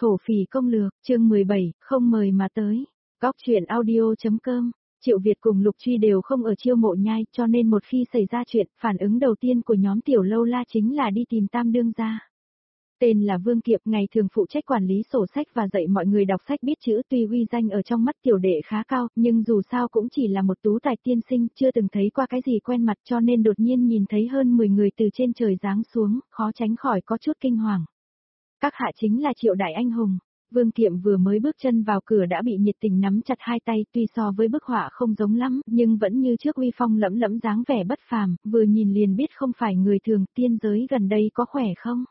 Thổ phỉ công lược, chương 17, không mời mà tới. Góc truyện audio.com. Triệu Việt cùng Lục Truy đều không ở Chiêu Mộ Nhai, cho nên một khi xảy ra chuyện, phản ứng đầu tiên của nhóm Tiểu Lâu La chính là đi tìm Tam đương gia. Tên là Vương Kiệm, ngày thường phụ trách quản lý sổ sách và dạy mọi người đọc sách biết chữ, tuy uy danh ở trong mắt tiểu đệ khá cao, nhưng dù sao cũng chỉ là một tú tài tiên sinh, chưa từng thấy qua cái gì quen mặt, cho nên đột nhiên nhìn thấy hơn 10 người từ trên trời giáng xuống, khó tránh khỏi có chút kinh hoàng. Các hạ chính là Triệu đại anh hùng. Vương Kiệm vừa mới bước chân vào cửa đã bị nhiệt tình nắm chặt hai tay, tuy so với bức họa không giống lắm, nhưng vẫn như trước uy phong lẫm lẫm dáng vẻ bất phàm, vừa nhìn liền biết không phải người thường. Tiên giới gần đây có khỏe không?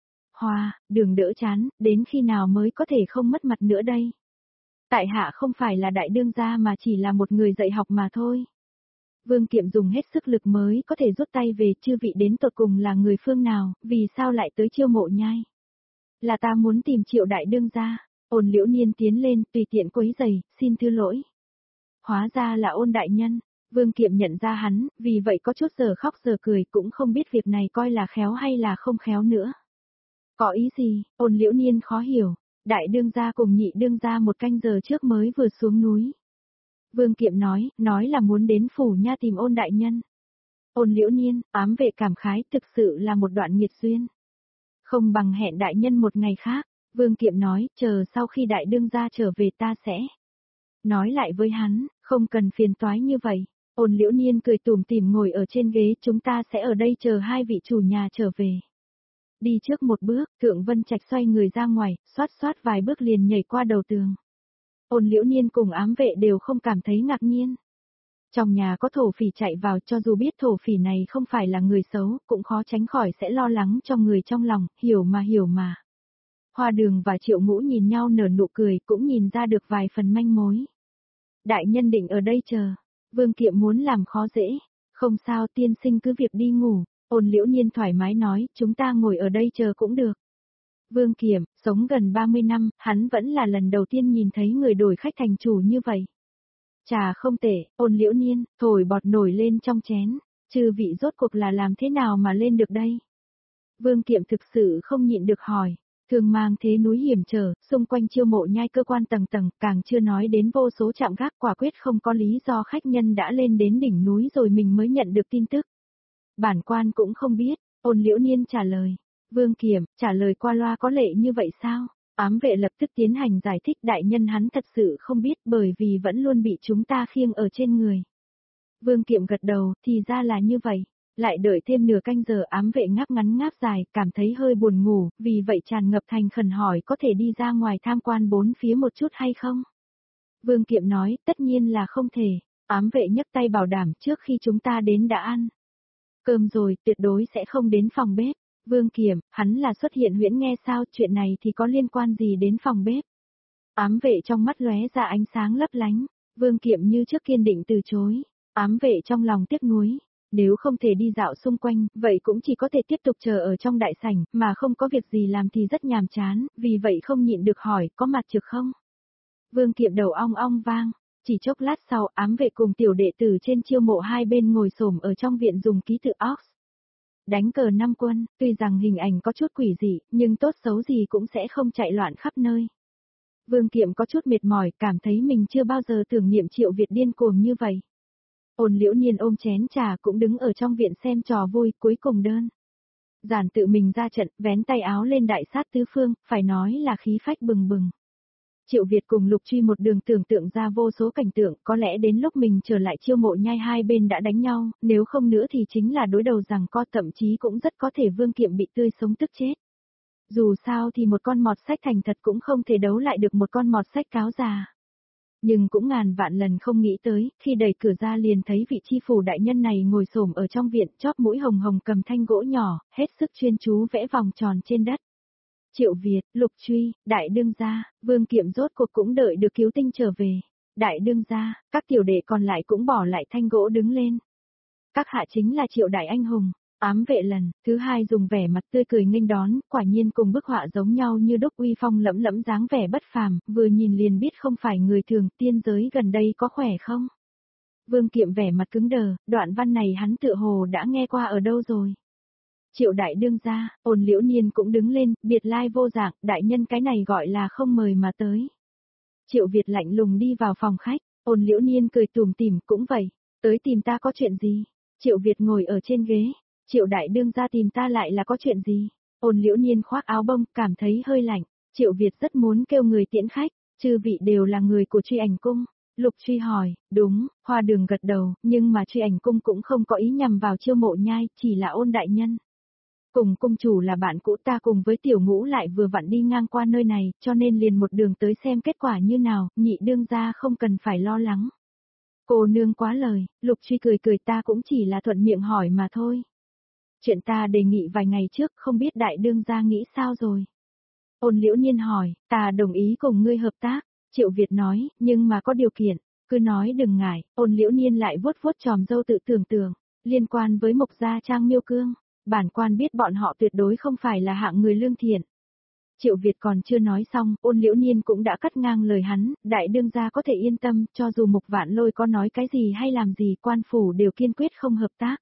Hoa, đừng đỡ chán, đến khi nào mới có thể không mất mặt nữa đây? Tại hạ không phải là đại đương gia mà chỉ là một người dạy học mà thôi. Vương Kiệm dùng hết sức lực mới có thể rút tay về. Chư vị đến tột cùng là người phương nào, vì sao lại tới Chiêu Mộ Nhai? Là ta muốn tìm Triệu đại đương gia. Ôn Liễu Niên tiến lên, tùy tiện quấy giày, xin thứ lỗi. Hóa ra là Ôn đại nhân. Vương Kiệm nhận ra hắn, vì vậy có chút giờ khóc giờ cười, cũng không biết việc này coi là khéo hay là không khéo nữa. Có ý gì? Ôn Liễu Niên khó hiểu. Đại đương gia cùng nhị đương gia một canh giờ trước mới vừa xuống núi. Vương Kiệm nói là muốn đến phủ nha tìm Ôn đại nhân. Ôn Liễu Niên, ám vệ cảm khái, thực sự là một đoạn nghiệt duyên. Không bằng hẹn đại nhân một ngày khác. Vương Kiệm nói, chờ sau khi đại đương gia trở về ta sẽ nói lại với hắn, không cần phiền toái như vậy. Ôn Liễu Niên cười tủm tỉm ngồi ở trên ghế, chúng ta sẽ ở đây chờ hai vị chủ nhà trở về. Đi trước một bước, Thượng Vân Trạch xoay người ra ngoài, xoát vài bước liền nhảy qua đầu tường. Ôn Liễu Niên cùng ám vệ đều không cảm thấy ngạc nhiên. Trong nhà có thổ phỉ chạy vào, cho dù biết thổ phỉ này không phải là người xấu, cũng khó tránh khỏi sẽ lo lắng cho người trong lòng, hiểu mà. Hoa Đường và Triệu Ngũ nhìn nhau nở nụ cười, cũng nhìn ra được vài phần manh mối. Đại nhân định ở đây chờ. Vương Kiệm muốn làm khó dễ. Không sao, tiên sinh cứ việc đi ngủ. Ôn Liễu Niên thoải mái nói, chúng ta ngồi ở đây chờ cũng được. Vương Kiệm, sống gần 30 năm, hắn vẫn là lần đầu tiên nhìn thấy người đổi khách thành chủ như vậy. Trà không tệ. Ôn Liễu Niên, thổi bọt nổi lên trong chén. Chư vị rốt cuộc là làm thế nào mà lên được đây? Vương Kiệm thực sự không nhịn được hỏi. Thường mang thế núi hiểm trở, xung quanh Chiêu Mộ Nhai cơ quan tầng tầng, càng chưa nói đến vô số trạm gác, quả quyết không có lý do khách nhân đã lên đến đỉnh núi rồi mình mới nhận được tin tức. Bản quan cũng không biết. Ôn Liễu Niên trả lời. Vương Kiệm, trả lời qua loa có lệ như vậy sao? Ám vệ lập tức tiến hành giải thích, đại nhân hắn thật sự không biết, bởi vì vẫn luôn bị chúng ta khiêng ở trên người. Vương Kiệm gật đầu, thì ra là như vậy. Lại đợi thêm nửa canh giờ, ám vệ ngáp ngắn ngáp dài, cảm thấy hơi buồn ngủ, vì vậy tràn ngập thành khẩn hỏi có thể đi ra ngoài tham quan bốn phía một chút hay không? Vương Kiệm nói, tất nhiên là không thể. Ám vệ nhấc tay bảo đảm, trước khi chúng ta đến đã ăn cơm rồi, tuyệt đối sẽ không đến phòng bếp. Vương Kiệm, hắn là xuất hiện huyễn nghe sao, chuyện này thì có liên quan gì đến phòng bếp? Ám vệ trong mắt lóe ra ánh sáng lấp lánh. Vương Kiệm như trước kiên định từ chối. Ám vệ trong lòng tiếc nuối. Nếu không thể đi dạo xung quanh, vậy cũng chỉ có thể tiếp tục chờ ở trong đại sảnh, mà không có việc gì làm thì rất nhàm chán, vì vậy không nhịn được hỏi, có mặt trực không? Vương Kiệm đầu ong ong vang. Chỉ chốc lát sau, ám vệ cùng tiểu đệ tử trên Chiêu Mộ hai bên ngồi xổm ở trong viện dùng ký tự Ox. Đánh cờ 5 quân, tuy rằng hình ảnh có chút quỷ dị, nhưng tốt xấu gì cũng sẽ không chạy loạn khắp nơi. Vương Kiệm có chút mệt mỏi, cảm thấy mình chưa bao giờ tưởng niệm Triệu Việt điên cuồng như vậy. Ôn Liễu Niên ôm chén trà cũng đứng ở trong viện xem trò vui, cuối cùng đơn giản tự mình ra trận, vén tay áo lên đại sát tứ phương, phải nói là khí phách bừng bừng. Triệu Việt cùng Lục Truy một đường tưởng tượng ra vô số cảnh tượng, có lẽ đến lúc mình trở lại Chiêu Mộ Nhai hai bên đã đánh nhau, nếu không nữa thì chính là đối đầu rằng co, thậm chí cũng rất có thể Vương Kiệm bị tươi sống tức chết. Dù sao thì một con mọt sách thành thật cũng không thể đấu lại được một con mọt sách cáo già. Nhưng cũng ngàn vạn lần không nghĩ tới, khi đẩy cửa ra liền thấy vị chi phủ đại nhân này ngồi xổm ở trong viện, chóp mũi hồng hồng cầm thanh gỗ nhỏ, hết sức chuyên chú vẽ vòng tròn trên đất. Triệu Việt, Lục Truy, đại đương gia, Vương Kiệm rốt cuộc cũng đợi được cứu tinh trở về. Đại đương gia, các tiểu đệ còn lại cũng bỏ lại thanh gỗ đứng lên. Các hạ chính là Triệu đại anh hùng. Ám vệ lần thứ hai dùng vẻ mặt tươi cười nghênh đón, quả nhiên cùng bức họa giống nhau như đúc, uy phong lẫm lẫm dáng vẻ bất phàm, vừa nhìn liền biết không phải người thường. Tiên giới gần đây có khỏe không? Vương Kiệm vẻ mặt cứng đờ, đoạn văn này hắn tựa hồ đã nghe qua ở đâu rồi. Triệu đại đương gia, Ôn Liễu Niên cũng đứng lên, biệt lai vô dạng, đại nhân cái này gọi là không mời mà tới. Triệu Việt lạnh lùng đi vào phòng khách, Ôn Liễu Niên cười tủm tỉm cũng vậy, tới tìm ta có chuyện gì? Triệu Việt ngồi ở trên ghế, Triệu đại đương gia tìm ta lại là có chuyện gì? Ôn Liễu Niên khoác áo bông, cảm thấy hơi lạnh, Triệu Việt rất muốn kêu người tiễn khách, chư vị đều là người của Truy Ảnh Cung. Lục Truy hỏi, đúng, Hoa Đường gật đầu, nhưng mà Truy Ảnh Cung cũng không có ý nhằm vào Chiêu Mộ Nhai, chỉ là Ôn đại nhân. Cùng cung chủ là bạn cũ, ta cùng với Tiểu Ngũ lại vừa vặn đi ngang qua nơi này, cho nên liền một đường tới xem kết quả như nào, nhị đương gia không cần phải lo lắng. Cô nương quá lời, Lục Truy cười cười, ta cũng chỉ là thuận miệng hỏi mà thôi. Chuyện ta đề nghị vài ngày trước, không biết đại đương gia nghĩ sao rồi. Ôn Liễu Niên hỏi, ta đồng ý cùng ngươi hợp tác. Triệu Việt nói, nhưng mà có điều kiện, cứ nói đừng ngại. Ôn Liễu Niên lại vuốt vuốt tròm râu tự tưởng, liên quan với Mộc Gia Trang Miêu Cương, bản quan biết bọn họ tuyệt đối không phải là hạng người lương thiện. Triệu Việt còn chưa nói xong, Ôn Liễu Niên cũng đã cắt ngang lời hắn, đại đương gia có thể yên tâm, cho dù Mục Vạn Lôi có nói cái gì hay làm gì, quan phủ đều kiên quyết không hợp tác.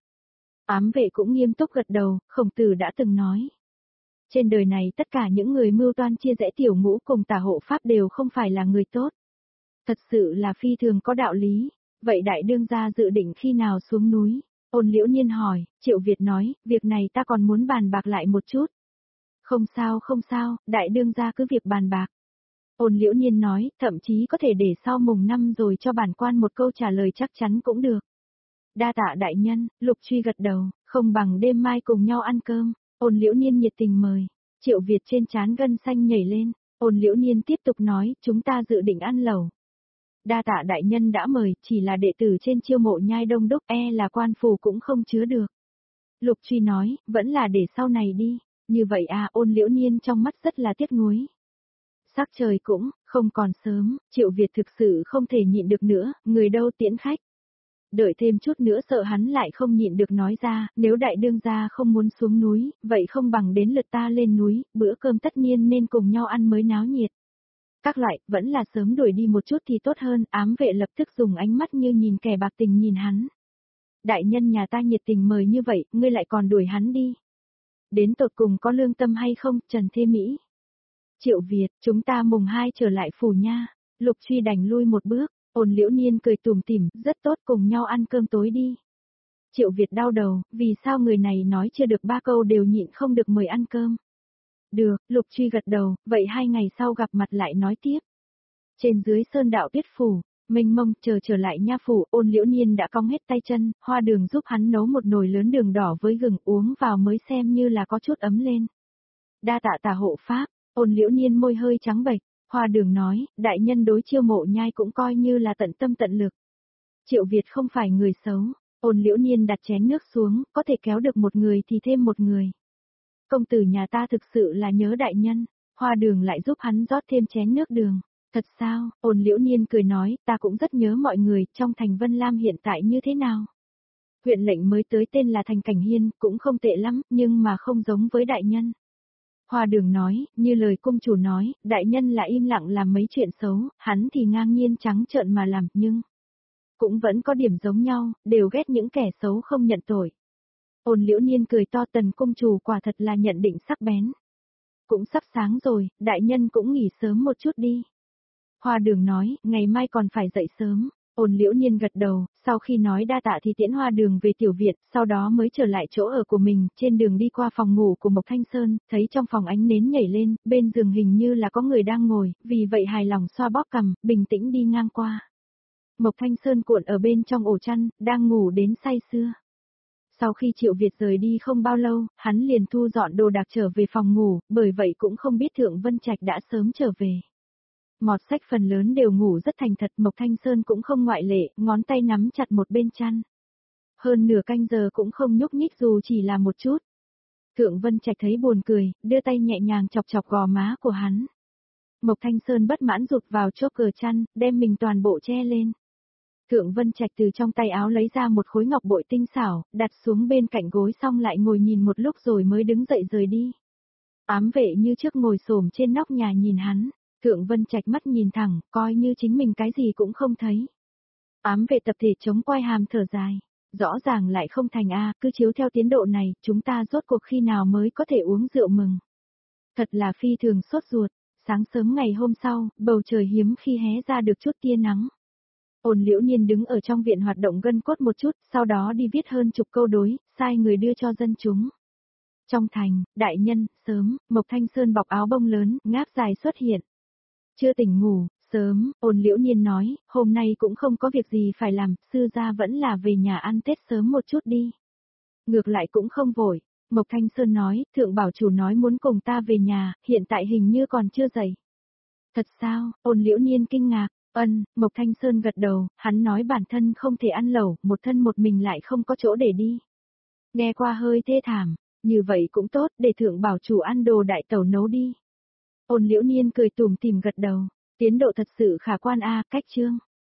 Ám vệ cũng nghiêm túc gật đầu, Khổng Tử đã từng nói. Trên đời này tất cả những người mưu toan chia rẽ Tiểu Ngũ cùng Tả Hộ Pháp đều không phải là người tốt. Thật sự là phi thường có đạo lý. Vậy đại đương gia dự định khi nào xuống núi? Ôn Liễu Niên hỏi, Triệu Việt nói, việc này ta còn muốn bàn bạc lại một chút. Không sao, đại đương gia cứ việc bàn bạc. Ôn Liễu Niên nói, thậm chí có thể để sau mùng 5 rồi cho bản quan một câu trả lời chắc chắn cũng được. Đa tạ đại nhân, Lục Truy gật đầu, không bằng đêm mai cùng nhau ăn cơm. Ôn Liễu Niên nhiệt tình mời, Triệu Việt trên trán gân xanh nhảy lên, Ôn Liễu Niên tiếp tục nói, chúng ta dự định ăn lẩu. Đa tạ đại nhân đã mời, chỉ là đệ tử trên Chiêu Mộ Nhai đông đúc, là quan phủ cũng không chứa được. Lục Truy nói, vẫn là để sau này đi, như vậy à, Ôn Liễu Niên trong mắt rất là tiếc nuối. Sắc trời cũng, không còn sớm, Triệu Việt thực sự không thể nhịn được nữa, người đâu tiễn khách. Đợi thêm chút nữa sợ hắn lại không nhịn được nói ra, nếu đại đương gia không muốn xuống núi, vậy không bằng đến lượt ta lên núi, bữa cơm tất nhiên nên cùng nhau ăn mới náo nhiệt. Các loại, vẫn là sớm đuổi đi một chút thì tốt hơn, ám vệ lập tức dùng ánh mắt như nhìn kẻ bạc tình nhìn hắn. Đại nhân nhà ta nhiệt tình mời như vậy, ngươi lại còn đuổi hắn đi. Đến tột cùng có lương tâm hay không, Trần Thê Mỹ? Triệu Việt, chúng ta mùng 2 trở lại phủ nha. Lục Truy đành lui một bước. Ôn Liễu Niên cười tủm tỉm, rất tốt, cùng nhau ăn cơm tối đi. Triệu Việt đau đầu, vì sao người này nói chưa được 3 câu đều nhịn không được mời ăn cơm. Được, Lục Truy gật đầu, vậy 2 ngày sau gặp mặt lại nói tiếp. Trên dưới Sơn Đạo Tuyết phủ, mênh mông trở lại nha phủ, Ôn Liễu Niên đã cong hết tay chân, Hoa Đường giúp hắn nấu một nồi lớn đường đỏ với gừng, uống vào mới xem như là có chút ấm lên. Đa tạ Tả hộ pháp, Ôn Liễu Niên môi hơi trắng bệch. Hoa Đường nói, đại nhân đối Chiêu Mộ Nhai cũng coi như là tận tâm tận lực. Triệu Việt không phải người xấu, Ôn Liễu Niên đặt chén nước xuống, có thể kéo được một người thì thêm một người. Công tử nhà ta thực sự là nhớ đại nhân, Hoa Đường lại giúp hắn rót thêm chén nước đường. Thật sao, Ôn Liễu Niên cười nói, ta cũng rất nhớ mọi người, trong thành Vân Lam hiện tại như thế nào. Huyện lệnh mới tới tên là Thành Cảnh Hiên, cũng không tệ lắm, nhưng mà không giống với đại nhân. Hoa Đường nói, như lời cung chủ nói, đại nhân là im lặng làm mấy chuyện xấu, hắn thì ngang nhiên trắng trợn mà làm, nhưng cũng vẫn có điểm giống nhau, đều ghét những kẻ xấu không nhận tội. Ôn Liễu Niên cười to, Tần cung chủ quả thật là nhận định sắc bén. Cũng sắp sáng rồi, đại nhân cũng nghỉ sớm một chút đi. Hoa Đường nói, ngày mai còn phải dậy sớm. Ôn Liễu Niên gật đầu, sau khi nói đa tạ thì tiễn Hoa Đường về tiểu viện, sau đó mới trở lại chỗ ở của mình, trên đường đi qua phòng ngủ của Mộc Thanh Sơn, thấy trong phòng ánh nến nhảy lên, bên giường hình như là có người đang ngồi, vì vậy hài lòng xoa bóp cằm, bình tĩnh đi ngang qua. Mộc Thanh Sơn cuộn ở bên trong ổ chăn, đang ngủ đến say sưa. Sau khi Triệu Việt rời đi không bao lâu, hắn liền thu dọn đồ đạc trở về phòng ngủ, bởi vậy cũng không biết Thượng Vân Trạch đã sớm trở về. Mọt Sách phần lớn đều ngủ rất thành thật, Mộc Thanh Sơn cũng không ngoại lệ, ngón tay nắm chặt một bên chăn. Hơn nửa canh giờ cũng không nhúc nhích dù chỉ là một chút. Thượng Vân Trạch thấy buồn cười, đưa tay nhẹ nhàng chọc chọc gò má của hắn. Mộc Thanh Sơn bất mãn rụt vào chốt cờ chăn, đem mình toàn bộ che lên. Thượng Vân Trạch từ trong tay áo lấy ra một khối ngọc bội tinh xảo, đặt xuống bên cạnh gối xong lại ngồi nhìn một lúc rồi mới đứng dậy rời đi. Ám vệ như trước ngồi xổm trên nóc nhà nhìn hắn. Thượng Vân Trạch mắt nhìn thẳng, coi như chính mình cái gì cũng không thấy. Ám vệ tập thể chống quai hàm thở dài. Rõ ràng lại không thành a, cứ chiếu theo tiến độ này, chúng ta rốt cuộc khi nào mới có thể uống rượu mừng. Thật là phi thường sốt ruột, sáng sớm ngày hôm sau, bầu trời hiếm khi hé ra được chút tia nắng. Ôn Liễu Nhiên đứng ở trong viện hoạt động gân cốt một chút, sau đó đi viết hơn chục câu đối, sai người đưa cho dân chúng. Trong thành, đại nhân, sớm, Mộc Thanh Sơn bọc áo bông lớn, ngáp dài xuất hiện. Chưa tỉnh ngủ, sớm, Ôn Liễu Nhiên nói, hôm nay cũng không có việc gì phải làm, sư gia vẫn là về nhà ăn Tết sớm một chút đi. Ngược lại cũng không vội, Mộc Thanh Sơn nói, thượng bảo chủ nói muốn cùng ta về nhà, hiện tại hình như còn chưa dậy. Thật sao, Ôn Liễu Nhiên kinh ngạc, Mộc Thanh Sơn gật đầu, hắn nói bản thân không thể ăn lẩu, một thân một mình lại không có chỗ để đi. Nghe qua hơi thê thảm, như vậy cũng tốt, để thượng bảo chủ ăn đồ đại tẩu nấu đi. Ôn Liễu Nhiên cười tủm tỉm gật đầu, tiến độ thật sự khả quan a, cách chương.